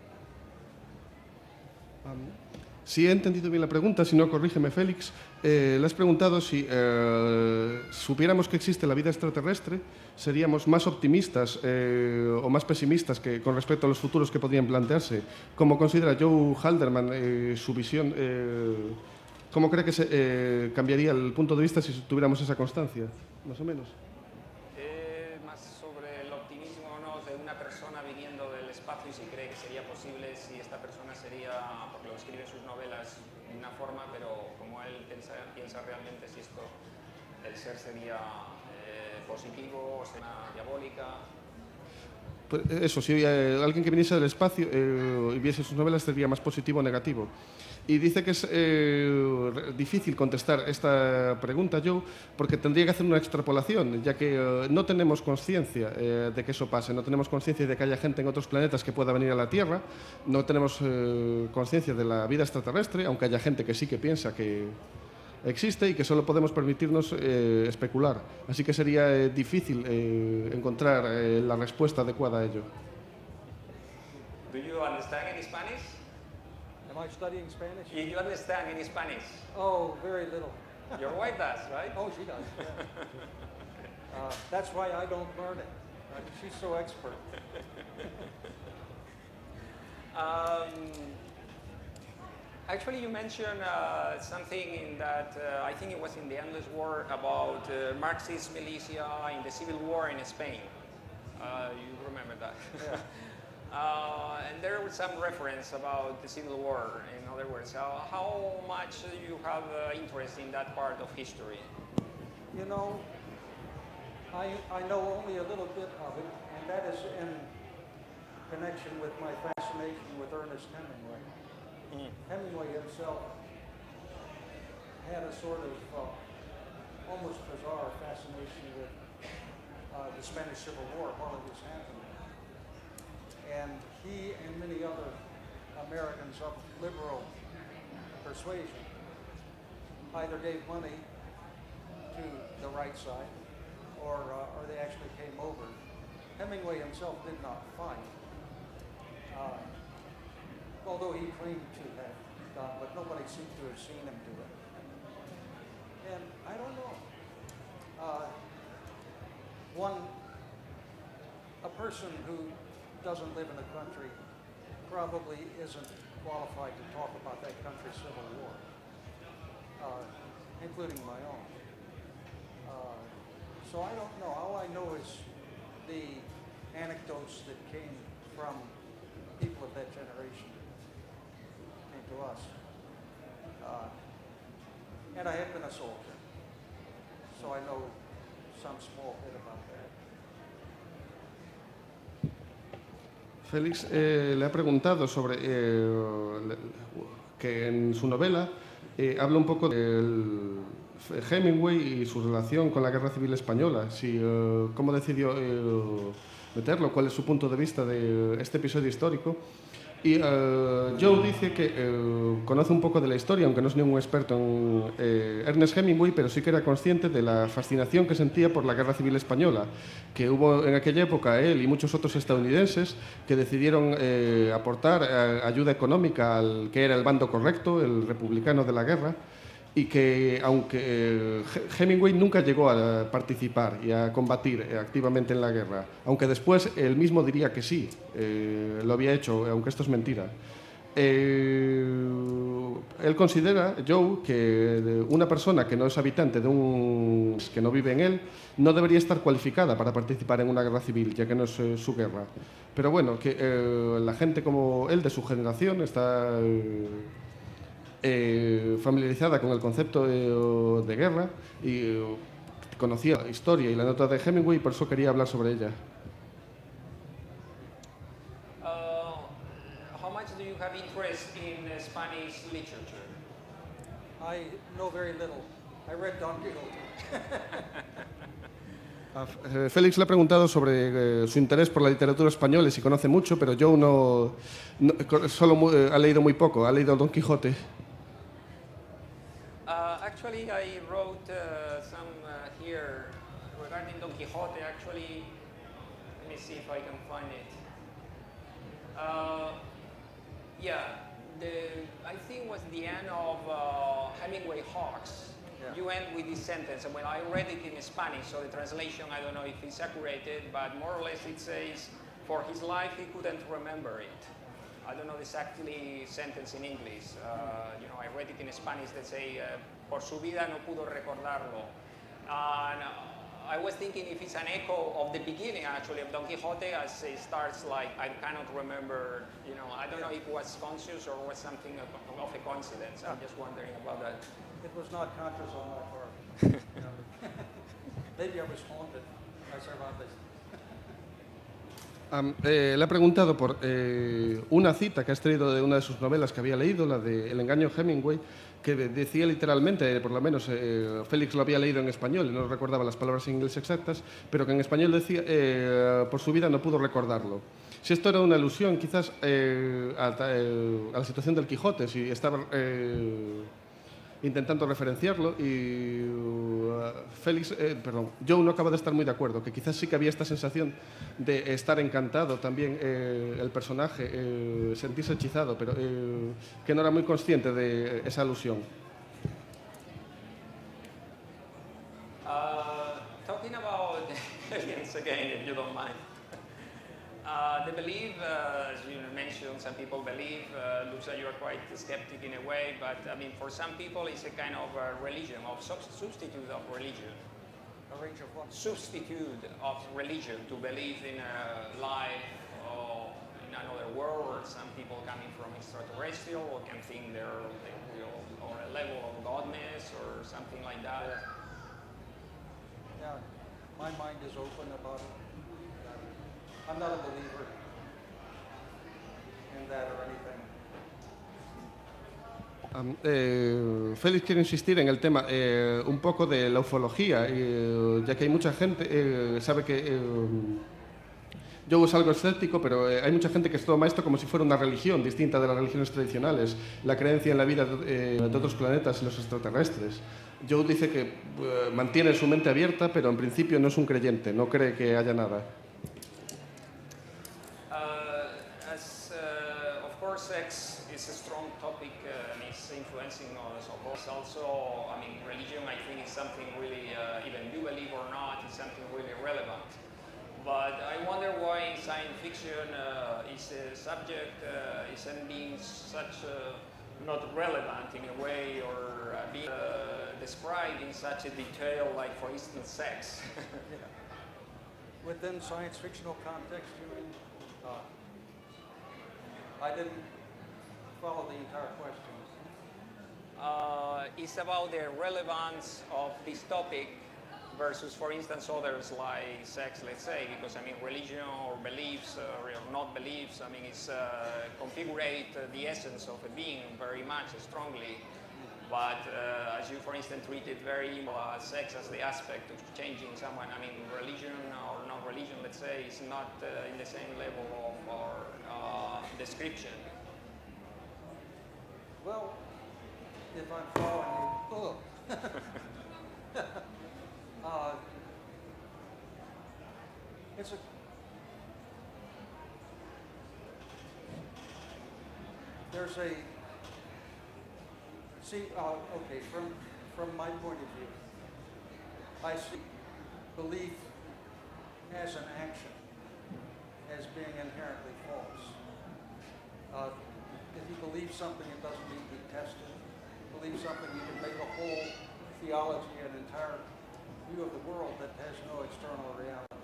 Si he entendido bien la pregunta, si no, corrígeme, Félix. Le has preguntado si supiéramos que existe la vida extraterrestre, seríamos más optimistas o más pesimistas con respecto a los futuros que podrían plantearse. ¿Cómo considera Joe Haldeman su visión? ¿Cómo cree que cambiaría el punto de vista si tuviéramos esa constancia, más o menos? Más sobre el optimismo o no de una persona viniendo del espacio y si cree que sería posible, si esta persona sería, porque lo escribe en sus novelas de una forma, pero como él piensa realmente si el ser sería positivo o sería diabólica. Pues eso, si alguien que viniese del espacio y viese sus novelas sería más positivo o negativo. Y dice que es difícil contestar esta pregunta, Joe, porque tendría que hacer una extrapolación, ya que no tenemos conciencia de que eso pase, no tenemos conciencia de que haya gente en otros planetas que pueda venir a la Tierra, no tenemos conciencia de la vida extraterrestre, aunque haya gente que sí que piensa que existe y que solo podemos permitirnos especular. Así que sería difícil encontrar la respuesta adecuada a ello. Do you understand any Spanish? Am I studying Spanish? Do you understand any Spanish? Oh, very little. Your wife does, right? Oh, she does. Yeah. That's why I don't learn it. She's so expert. Actually, you mentioned something in that, I think it was in The Endless War, about Marxist militia in the Civil War in Spain. You remember that? Yeah. And there was some reference about the Civil War, in other words. How much do you have interest in that part of history? You know, I know only a little bit of it, and that is in connection with my fascination with Ernest Hemingway. Hemingway himself had a sort of almost bizarre fascination with the Spanish Civil War while it was happening. And he and many other Americans of liberal persuasion either gave money to the right side or they actually came over. Hemingway himself did not fight, although he claimed to have done, but nobody seemed to have seen him do it. And I don't know. A person who doesn't live in a country probably isn't qualified to talk about that country's civil war, including my own. So I don't know. All I know is the anecdotes that came from people of that generation came to us. And I have been a soldier, so I know some small bit about that. Félix le ha preguntado sobre que en su novela habla un poco de Hemingway y su relación con la Guerra Civil Española. ¿Cómo decidió meterlo? ¿Cuál es su punto de vista de este episodio histórico? Y Joe dice que conoce un poco de la historia, aunque no es ningún experto en Ernest Hemingway, pero sí que era consciente de la fascinación que sentía por la Guerra Civil Española, que hubo en aquella época él y muchos otros estadounidenses que decidieron aportar ayuda económica al que era el bando correcto, el republicano de la guerra, y que aunque Hemingway nunca llegó a participar y a combatir activamente en la guerra, aunque después él mismo diría que sí, lo había hecho, aunque esto es mentira. Él considera, Joe, que una persona que no es habitante de un que no vive en él no debería estar cualificada para participar en una guerra civil, ya que no es su guerra. Pero bueno, que la gente como él, de su generación, está familiarizada con el concepto de guerra y conocía la historia y la nota de Hemingway y por eso quería hablar sobre ella. How much do you have interest in Spanish literature? I know very little. I read Don Quixote. Félix le ha preguntado sobre su interés por la literatura española y si conoce mucho, pero Joe solo ha leído muy poco, ha leído Don Quijote. Actually, I wrote some here regarding Don Quixote. Actually, let me see if I can find it. Yeah, I think was the end of Hemingway Hawks. Yeah. You end with this sentence, and when I read it in Spanish, so the translation, I don't know if it's accurate, but more or less it says, for his life he couldn't remember it. I don't know exactly sentence in English. I read it in Spanish that say, por su vida no pudo recordarlo. And I was thinking if it's an echo of the beginning, actually, of Don Quixote, as it starts like, I cannot remember, I don't know if it was conscious or was something of a coincidence. I'm just wondering about that. It was not conscious on my part. Maybe I was haunted by Cervantes. Le ha preguntado por una cita que ha extraído de una de sus novelas que había leído, la de El engaño de Hemingway, que decía literalmente, por lo menos Félix lo había leído en español y no recordaba las palabras en inglés exactas, pero que en español decía, por su vida no pudo recordarlo. Si esto era una alusión quizás a la situación del Quijote, si estaba intentando referenciarlo y Joe no acaba de estar muy de acuerdo, que quizás sí que había esta sensación de estar encantado también el personaje, sentirse hechizado, pero que no era muy consciente de esa alusión. Talking about aliens again, if you don't mind. The belief, as you mentioned, some people believe, looks like you're quite skeptic in a way, but I mean, for some people it's a kind of religion, of substitute of religion. A range of what? Substitute of religion, to believe in a life or in another world, or some people coming from extraterrestrial, or can think they're real, or a level of godness, or something like that. Yeah, my mind is open about it. I'm not a believer in that or anything. Félix quiere insistir en el tema un poco de la ufología, ya que hay mucha gente, sabe que yo es algo escéptico, pero hay mucha gente que toma esto como si fuera una religión distinta de las religiones tradicionales, la creencia en la vida de otros planetas y los extraterrestres. Joe dice que mantiene su mente abierta, pero en principio no es un creyente, no cree que haya nada. Sex is a strong topic and it's influencing us all. Also, I mean, religion, I think, is something really, even you believe or not, is something really relevant. But I wonder why in science fiction is a subject isn't being such not relevant in a way, or being described in such a detail, like, for instance, sex. Yeah. Within science fictional context, you mean? I didn't follow the entire question. It's about the relevance of this topic versus, for instance, others like sex, let's say, because, I mean, religion or beliefs or not beliefs, I mean, it's configurate the essence of a being very much strongly. But as you, for instance, treated very sex as the aspect of changing someone, I mean, religion or non-religion, let's say, is not in the same level of description. Well, if I'm following you, it's a there's a okay, from my point of view, I see belief as an action as being inherently false. if you believe something, it doesn't need to be tested. Believe something, you can make a whole theology, an entire view of the world that has no external reality.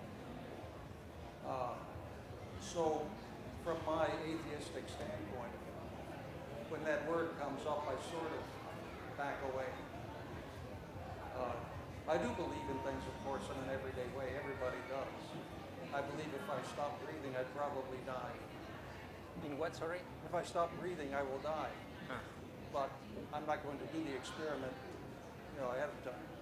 So, from my atheistic standpoint, when that word comes up, I sort of back away. I do believe in things, of course, in an everyday way. Everybody does. I believe if I stop breathing, I'd probably die. In what, sorry? If I stop breathing, I will die. Huh. But I'm not going to do the experiment, ahead of time.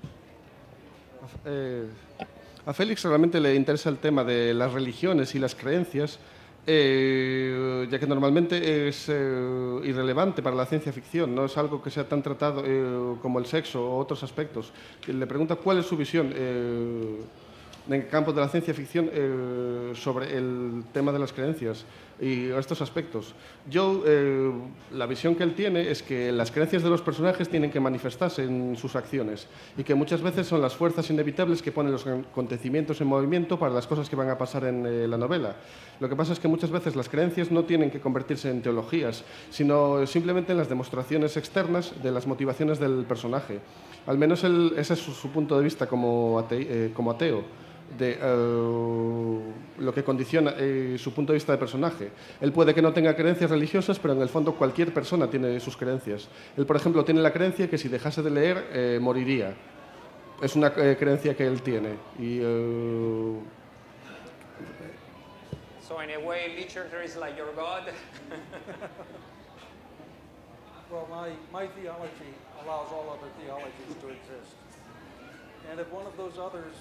A Félix realmente le interesa el tema de las religiones y las creencias, ya que normalmente es irrelevante para la ciencia ficción, no es algo que sea tan tratado como el sexo o otros aspectos. Le pregunta cuál es su visión en el campo de la ciencia ficción sobre el tema de las creencias y estos aspectos. La visión que él tiene es que las creencias de los personajes tienen que manifestarse en sus acciones y que muchas veces son las fuerzas inevitables que ponen los acontecimientos en movimiento para las cosas que van a pasar en la novela. Lo que pasa es que muchas veces las creencias no tienen que convertirse en teologías, sino simplemente en las demostraciones externas de las motivaciones del personaje. Al menos ese es su punto de vista como ateo. De lo que condiciona su punto de vista de personaje. Él puede que no tenga creencias religiosas, pero en el fondo cualquier persona tiene sus creencias. Él, por ejemplo, tiene la creencia que si dejase de leer, moriría. Es una creencia que él tiene. So in a way, literature is like your God. Well, my theology allows all other theologies to exist. And if one of those others,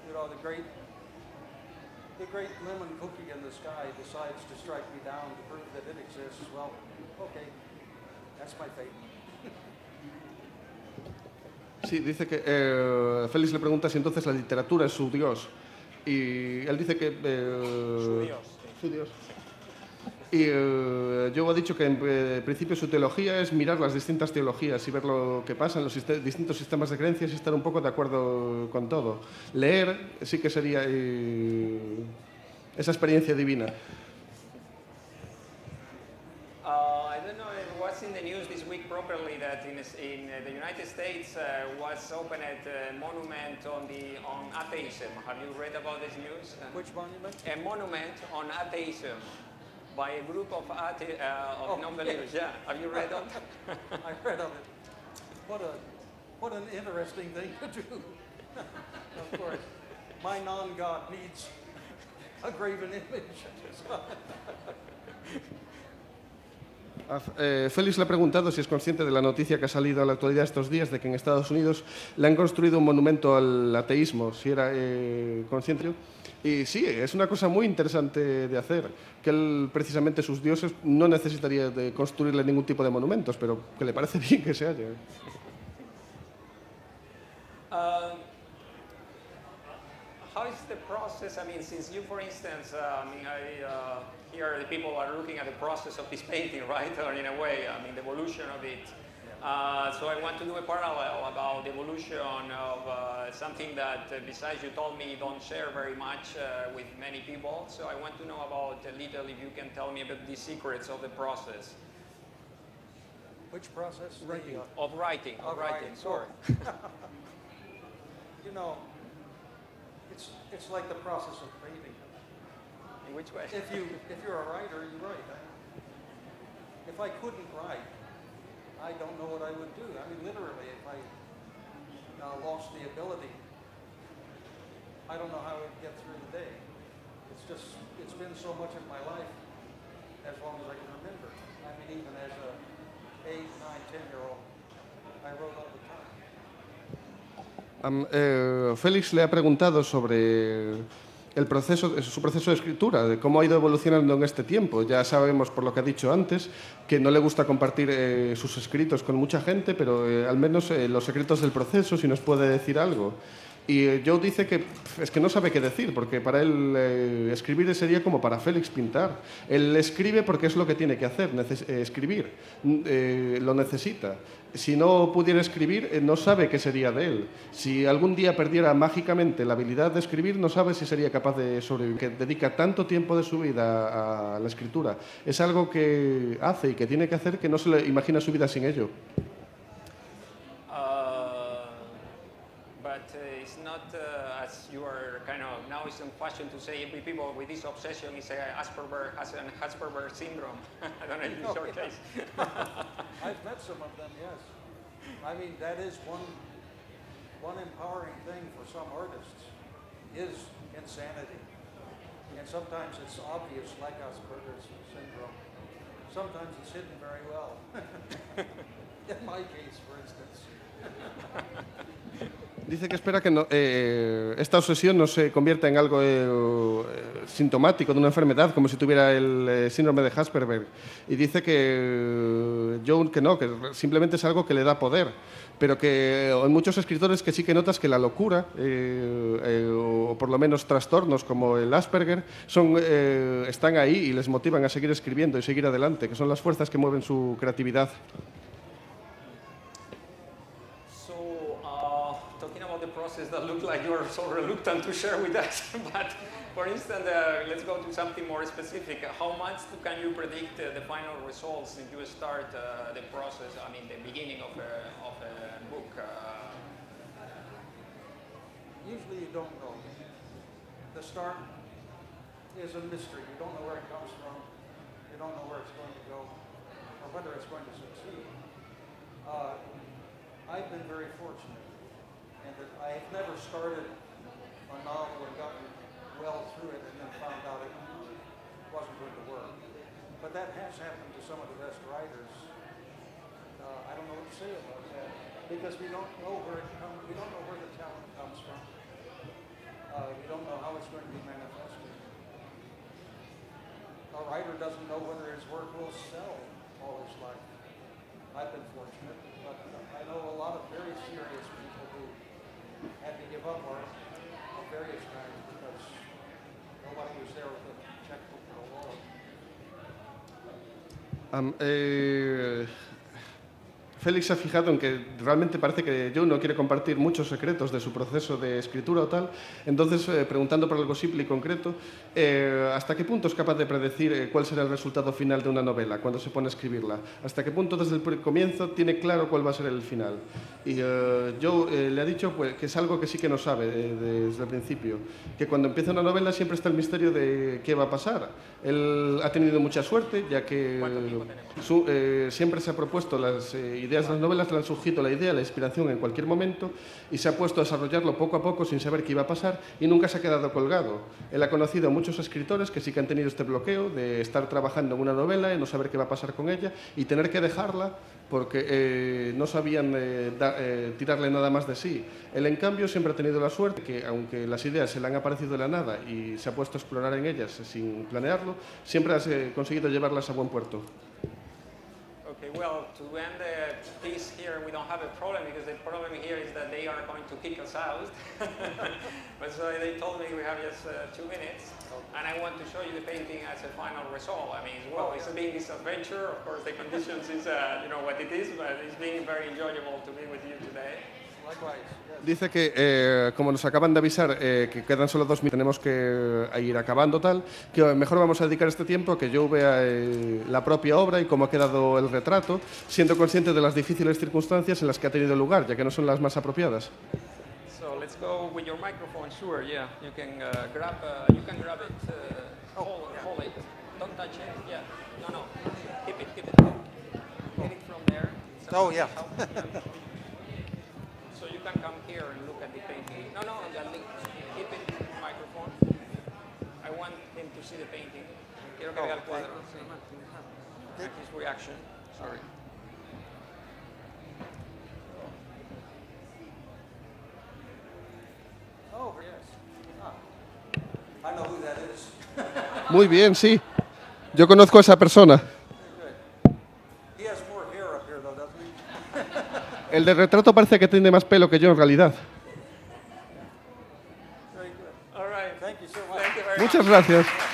the great lemon cookie in the sky decides to strike me down to prove that it exists, well, okay, that's my fate. Sí, dice que Félix le pregunta si entonces la literatura es su Dios. Y él dice que... Su Dios. Su Dios. Y Joe ha dicho que en principio su teología es mirar las distintas teologías y ver lo que pasa en los distintos sistemas de creencias y estar un poco de acuerdo con todo. Leer sí que sería esa experiencia divina. I don't know if it was in the news this week properly that in the United States was opened a monument on atheism. Have you read about this news? Which monument? A monument on atheism. By a group of non-believers, yeah. Have you read of it? I read of it. What an interesting thing to do. Of course, my non-God needs a graven image. Félix le ha preguntado si es consciente de la noticia que ha salido a la actualidad estos días de que en Estados Unidos le han construido un monumento al ateísmo, si era consciente. Y sí, es una cosa muy interesante de hacer, que él, precisamente sus dioses, no necesitaría de construirle ningún tipo de monumentos, pero que le parece bien que se haya. How is the process? I mean, since you, for instance, here the people are looking at the process of this painting, right? Or in a way, I mean, the evolution of it. So I want to do a parallel about the evolution of something that, besides you told me, you don't share very much with many people. So I want to know about a little, if you can tell me about the secrets of the process. Which process? Of writing. Sure. It's like the process of painting. In which way? If you're a writer, you write. If I couldn't write, I don't know what I would do. I mean, literally, if I lost the ability, I don't know how I would get through the day. It's been so much of my life, as long as I can remember. I mean, even as a 8, 9, 10-year-old, I wrote all the time. Félix le ha preguntado sobre su proceso de escritura, de cómo ha ido evolucionando en este tiempo. Ya sabemos, por lo que ha dicho antes, que no le gusta compartir sus escritos con mucha gente, pero al menos los secretos del proceso, si nos puede decir algo. Y Joe dice que es que no sabe qué decir, porque para él escribir sería como para Félix pintar. Él escribe porque es lo que tiene que hacer, escribir, lo necesita. Si no pudiera escribir, no sabe qué sería de él. Si algún día perdiera mágicamente la habilidad de escribir, no sabe si sería capaz de sobrevivir. Que dedica tanto tiempo de su vida a la escritura. Es algo que hace y que tiene que hacer que no se le imagina su vida sin ello. But it's not as you are kind of now it's in fashion to say every people with this obsession is Asperger has an Asperger syndrome. I don't know if it's your case. I've met some of them, yes. I mean, that is one empowering thing for some artists is insanity. And sometimes it's obvious, like Asperger's syndrome. Sometimes it's hidden very well. In my case, for instance. Dice que espera que esta obsesión no se convierta en algo sintomático de una enfermedad, como si tuviera el síndrome de Asperger. Y dice que Joe que no, que simplemente es algo que le da poder, pero que en muchos escritores que sí que notas que la locura, o por lo menos trastornos como el Asperger, están ahí y les motivan a seguir escribiendo y seguir adelante, que son las fuerzas que mueven su creatividad. That look like you're so reluctant to share with us, but for instance, let's go to something more specific. How much can you predict the final results if you start the process? I mean, the beginning of a book. Usually, you don't know. The start is a mystery. You don't know where it comes from. You don't know where it's going to go, or whether it's going to succeed. I've been very fortunate. And that I've never started a novel and gotten well through it and then found out it wasn't going to work. But that has happened to some of the best writers. I don't know what to say about that because we don't know where it comes. We don't know where the talent comes from. We don't know how it's going to be manifested. A writer doesn't know whether his work will sell all his life. I've been fortunate, but I know a lot of very serious people who had to give up art of various kinds because nobody was there with a checkbook or a wallet. Félix se ha fijado en que realmente parece que Joe no quiere compartir muchos secretos de su proceso de escritura o tal, entonces preguntando por algo simple y concreto, ¿hasta qué punto es capaz de predecir cuál será el resultado final de una novela cuando se pone a escribirla? ¿Hasta qué punto desde el comienzo tiene claro cuál va a ser el final? Y Joe le ha dicho pues, que es algo que sí que no sabe desde el principio, que cuando empieza una novela siempre está el misterio de qué va a pasar. Él ha tenido mucha suerte, ya que siempre se ha propuesto las ideas de las novelas, le han surgido la idea, la inspiración en cualquier momento y se ha puesto a desarrollarlo poco a poco sin saber qué iba a pasar y nunca se ha quedado colgado. Él ha conocido a muchos escritores que sí que han tenido este bloqueo de estar trabajando en una novela y no saber qué va a pasar con ella y tener que dejarla porque no sabían tirarle nada más de sí. Él, en cambio, siempre ha tenido la suerte que, aunque las ideas se le han aparecido de la nada y se ha puesto a explorar en ellas sin planearlo, siempre ha conseguido llevarlas a buen puerto. Okay, well, to end the piece here, we don't have a problem because the problem here is that they are going to kick us out. But so they told me we have just 2 minutes, and I want to show you the painting as a final result. I mean, well, it's been this adventure. Of course, the conditions is you know what it is, but it's been very enjoyable to be with you today. Dice que, como nos acaban de avisar, que quedan solo 2 minutos, tenemos que ir acabando tal, que mejor vamos a dedicar este tiempo a que yo vea la propia obra y cómo ha quedado el retrato, siendo consciente de las difíciles circunstancias en las que ha tenido lugar, ya que no son las más apropiadas. So let's go with your microphone, sure, yeah. You can grab it, hold it. Don't touch it, yeah. No, keep it. Get it from there. Oh, yeah. So you can come here and look at the painting. No, keep it, microphone. I want him to see the painting. Quiero que vea el cuadro. Sí. And his reaction. Sorry. Oh, yes. I know who that is. Muy bien, sí. Yo conozco a esa persona. He has more hair up here, though, doesn't he? El del retrato parece que tiene más pelo que yo en realidad. very Muchas much. gracias.